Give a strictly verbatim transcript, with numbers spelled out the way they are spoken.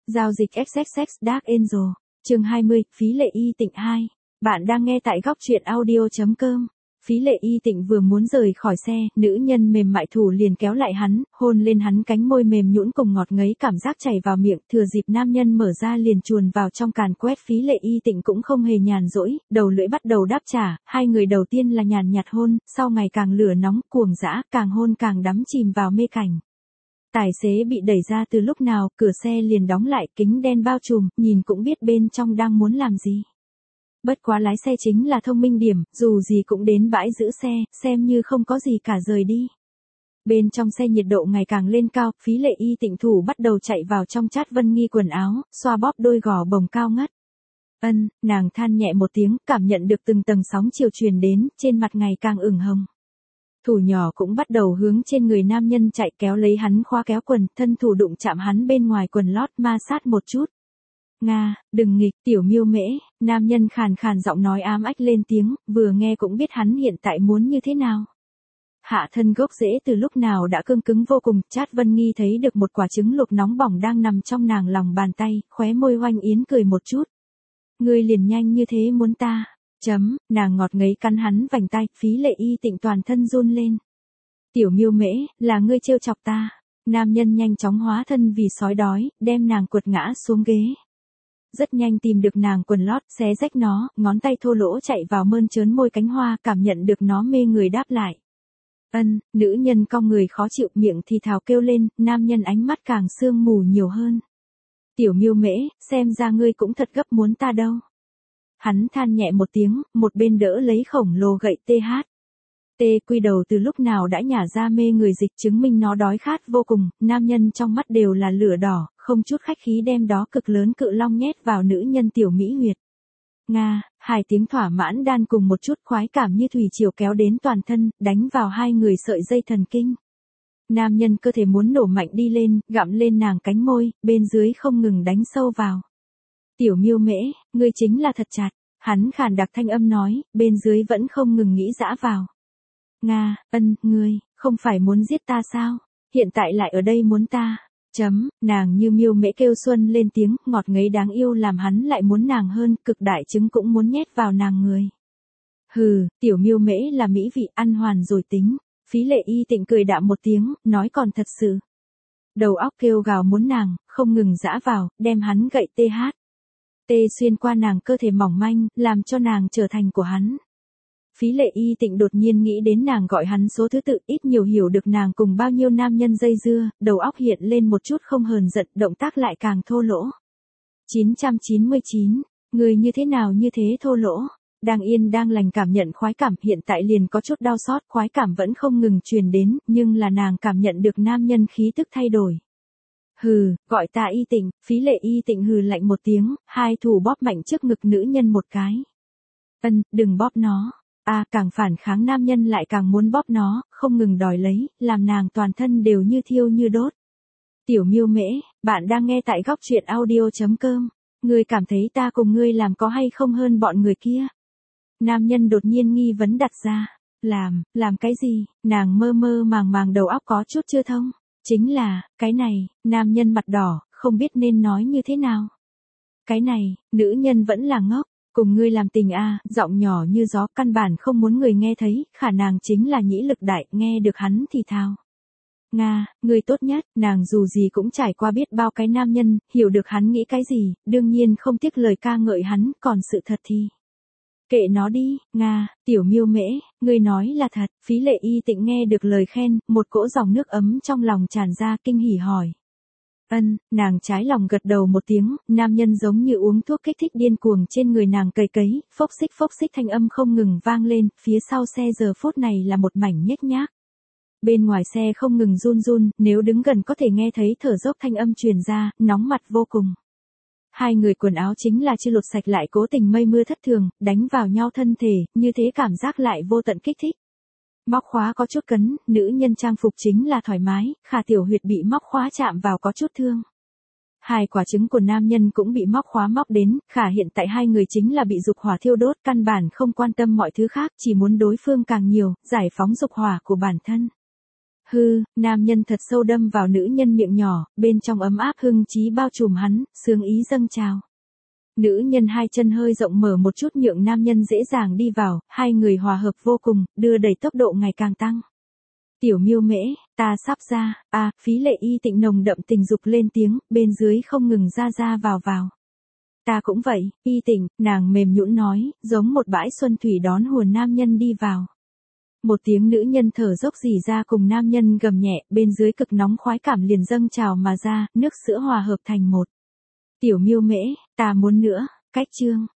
Giao dịch ích ích ích Dark Angel, chương hai mươi, Phí Lệ Y Tịnh hai. Bạn đang nghe tại góc truyện audio chấm com. Phí Lệ Y Tịnh vừa muốn rời khỏi xe, nữ nhân mềm mại thủ liền kéo lại hắn, hôn lên hắn cánh môi mềm nhũn cùng ngọt ngấy cảm giác chảy vào miệng, thừa dịp nam nhân mở ra liền chuồn vào trong càn quét. Phí Lệ Y Tịnh cũng không hề nhàn rỗi, đầu lưỡi bắt đầu đáp trả, hai người đầu tiên là nhàn nhạt hôn, sau ngày càng lửa nóng, cuồng dã, càng hôn càng đắm chìm vào mê cảnh. Tài xế bị đẩy ra từ lúc nào, cửa xe liền đóng lại, kính đen bao trùm, nhìn cũng biết bên trong đang muốn làm gì. Bất quá lái xe chính là thông minh điểm, dù gì cũng đến bãi giữ xe, xem như không có gì cả rời đi. Bên trong xe nhiệt độ ngày càng lên cao, Phí Lệ Y Tịnh thủ bắt đầu chạy vào trong chát Vân Nghi quần áo, xoa bóp đôi gò bồng cao ngất. Ân, nàng than nhẹ một tiếng, cảm nhận được từng tầng sóng chiều truyền đến, trên mặt ngày càng ửng hồng. Thủ nhỏ cũng bắt đầu hướng trên người nam nhân chạy, kéo lấy hắn khóa kéo quần, thân thủ đụng chạm hắn bên ngoài quần lót, ma sát một chút. Nga, đừng nghịch, tiểu miêu mễ, nam nhân khàn khàn giọng nói ám ách lên tiếng, vừa nghe cũng biết hắn hiện tại muốn như thế nào. Hạ thân gốc rễ từ lúc nào đã cương cứng vô cùng, chát Vân Nghi thấy được một quả trứng luộc nóng bỏng đang nằm trong nàng lòng bàn tay, khóe môi oanh yến cười một chút. Ngươi liền nhanh như thế muốn ta. Chấm, nàng ngọt ngấy cắn hắn vành tay, Phí Lệ Y Tịnh toàn thân run lên. Tiểu miêu mễ, là ngươi trêu chọc ta. Nam nhân nhanh chóng hóa thân vì sói đói, đem nàng quật ngã xuống ghế. Rất nhanh tìm được nàng quần lót, xé rách nó, ngón tay thô lỗ chạy vào mơn trớn môi cánh hoa, cảm nhận được nó mê người đáp lại. Ân, nữ nhân cong người khó chịu, miệng thì thào kêu lên, nam nhân ánh mắt càng sương mù nhiều hơn. Tiểu miêu mễ, xem ra ngươi cũng thật gấp muốn ta đâu. Hắn than nhẹ một tiếng, một bên đỡ lấy khổng lồ gậy tê hát. Tê quy đầu từ lúc nào đã nhả ra mê người dịch, chứng minh nó đói khát vô cùng, nam nhân trong mắt đều là lửa đỏ, không chút khách khí đem đó cực lớn cự long nhét vào nữ nhân tiểu mỹ huyệt. Nga, hai tiếng thỏa mãn đan cùng một chút khoái cảm như thủy triều kéo đến toàn thân, đánh vào hai người sợi dây thần kinh. Nam nhân cơ thể muốn nổ mạnh đi lên, gặm lên nàng cánh môi, bên dưới không ngừng đánh sâu vào. Tiểu miêu mễ, ngươi chính là thật chặt, hắn khàn đặc thanh âm nói, bên dưới vẫn không ngừng nghĩ dã vào. Nga, ân, ngươi, không phải muốn giết ta sao? Hiện tại lại ở đây muốn ta. Chấm, nàng như miêu mễ kêu xuân lên tiếng, ngọt ngấy đáng yêu làm hắn lại muốn nàng hơn, cực đại trứng cũng muốn nhét vào nàng người. Hừ, tiểu miêu mễ là mỹ vị, ăn hoàn rồi tính. Phí Lệ Y Tịnh cười đạm một tiếng, nói còn thật sự. Đầu óc kêu gào muốn nàng, không ngừng dã vào, đem hắn gậy tê hát. Tê xuyên qua nàng cơ thể mỏng manh, làm cho nàng trở thành của hắn. Phí Lệ Y Tịnh đột nhiên nghĩ đến nàng gọi hắn số thứ tự, ít nhiều hiểu được nàng cùng bao nhiêu nam nhân dây dưa, đầu óc hiện lên một chút không hờn giận, động tác lại càng thô lỗ. chín trăm chín mươi chín, người như thế nào như thế thô lỗ? Đang yên đang lành cảm nhận khoái cảm, hiện tại liền có chút đau xót, khoái cảm vẫn không ngừng truyền đến, nhưng là nàng cảm nhận được nam nhân khí tức thay đổi. Hừ, gọi ta Y Tịnh, Phí Lệ Y Tịnh hừ lạnh một tiếng, hai thủ bóp mạnh trước ngực nữ nhân một cái. Ân, đừng bóp nó. À, càng phản kháng nam nhân lại càng muốn bóp nó, không ngừng đòi lấy, làm nàng toàn thân đều như thiêu như đốt. Tiểu miêu mễ, bạn đang nghe tại góc truyện audio chấm com. Ngươi cảm thấy ta cùng ngươi làm có hay không hơn bọn người kia? Nam nhân đột nhiên nghi vấn đặt ra. Làm, làm cái gì? Nàng mơ mơ màng màng đầu óc có chút chưa thông. Chính là, cái này, nam nhân mặt đỏ, không biết nên nói như thế nào. Cái này, nữ nhân vẫn là ngốc, cùng ngươi làm tình a, giọng nhỏ như gió, căn bản không muốn người nghe thấy, khả nàng chính là nhĩ lực đại, nghe được hắn thì thào. Nga, ngươi tốt nhất, nàng dù gì cũng trải qua biết bao cái nam nhân, hiểu được hắn nghĩ cái gì, đương nhiên không tiếc lời ca ngợi hắn, còn sự thật thì. Kệ nó đi, Nga, tiểu miêu mễ, ngươi nói là thật. Phí Lệ Y Tịnh nghe được lời khen, một cỗ dòng nước ấm trong lòng tràn ra, kinh hỉ hỏi. Ân, nàng trái lòng gật đầu một tiếng, nam nhân giống như uống thuốc kích thích điên cuồng trên người nàng cầy cấy, phốc xích phốc xích thanh âm không ngừng vang lên, phía sau xe giờ phút này là một mảnh nhếch nhác. Bên ngoài xe không ngừng run run, nếu đứng gần có thể nghe thấy thở dốc thanh âm truyền ra, nóng mặt vô cùng. Hai người quần áo chính là chưa lột sạch lại cố tình mây mưa thất thường, đánh vào nhau thân thể, như thế cảm giác lại vô tận kích thích. Móc khóa có chút cấn, nữ nhân trang phục chính là thoải mái, khả tiểu huyệt bị móc khóa chạm vào có chút thương. Hai quả trứng của nam nhân cũng bị móc khóa móc đến, khả hiện tại hai người chính là bị dục hỏa thiêu đốt, căn bản không quan tâm mọi thứ khác, chỉ muốn đối phương càng nhiều, giải phóng dục hỏa của bản thân. Hư, nam nhân thật sâu đâm vào nữ nhân miệng nhỏ, bên trong ấm áp hưng trí bao trùm hắn, sướng ý dâng trào. Nữ nhân hai chân hơi rộng mở một chút nhượng nam nhân dễ dàng đi vào, hai người hòa hợp vô cùng, đưa đẩy tốc độ ngày càng tăng. Tiểu miêu mễ, ta sắp ra, à, phí lệ y tịnh nồng đậm tình dục lên tiếng, bên dưới không ngừng ra ra vào vào. Ta cũng vậy, y tịnh, nàng mềm nhũn nói, giống một bãi xuân thủy đón hùa nam nhân đi vào. Một tiếng nữ nhân thở dốc rỉ ra cùng nam nhân gầm nhẹ, bên dưới cực nóng khoái cảm liền dâng trào mà ra, nước sữa hòa hợp thành một. Tiểu miêu mễ, ta muốn nữa, cách chương.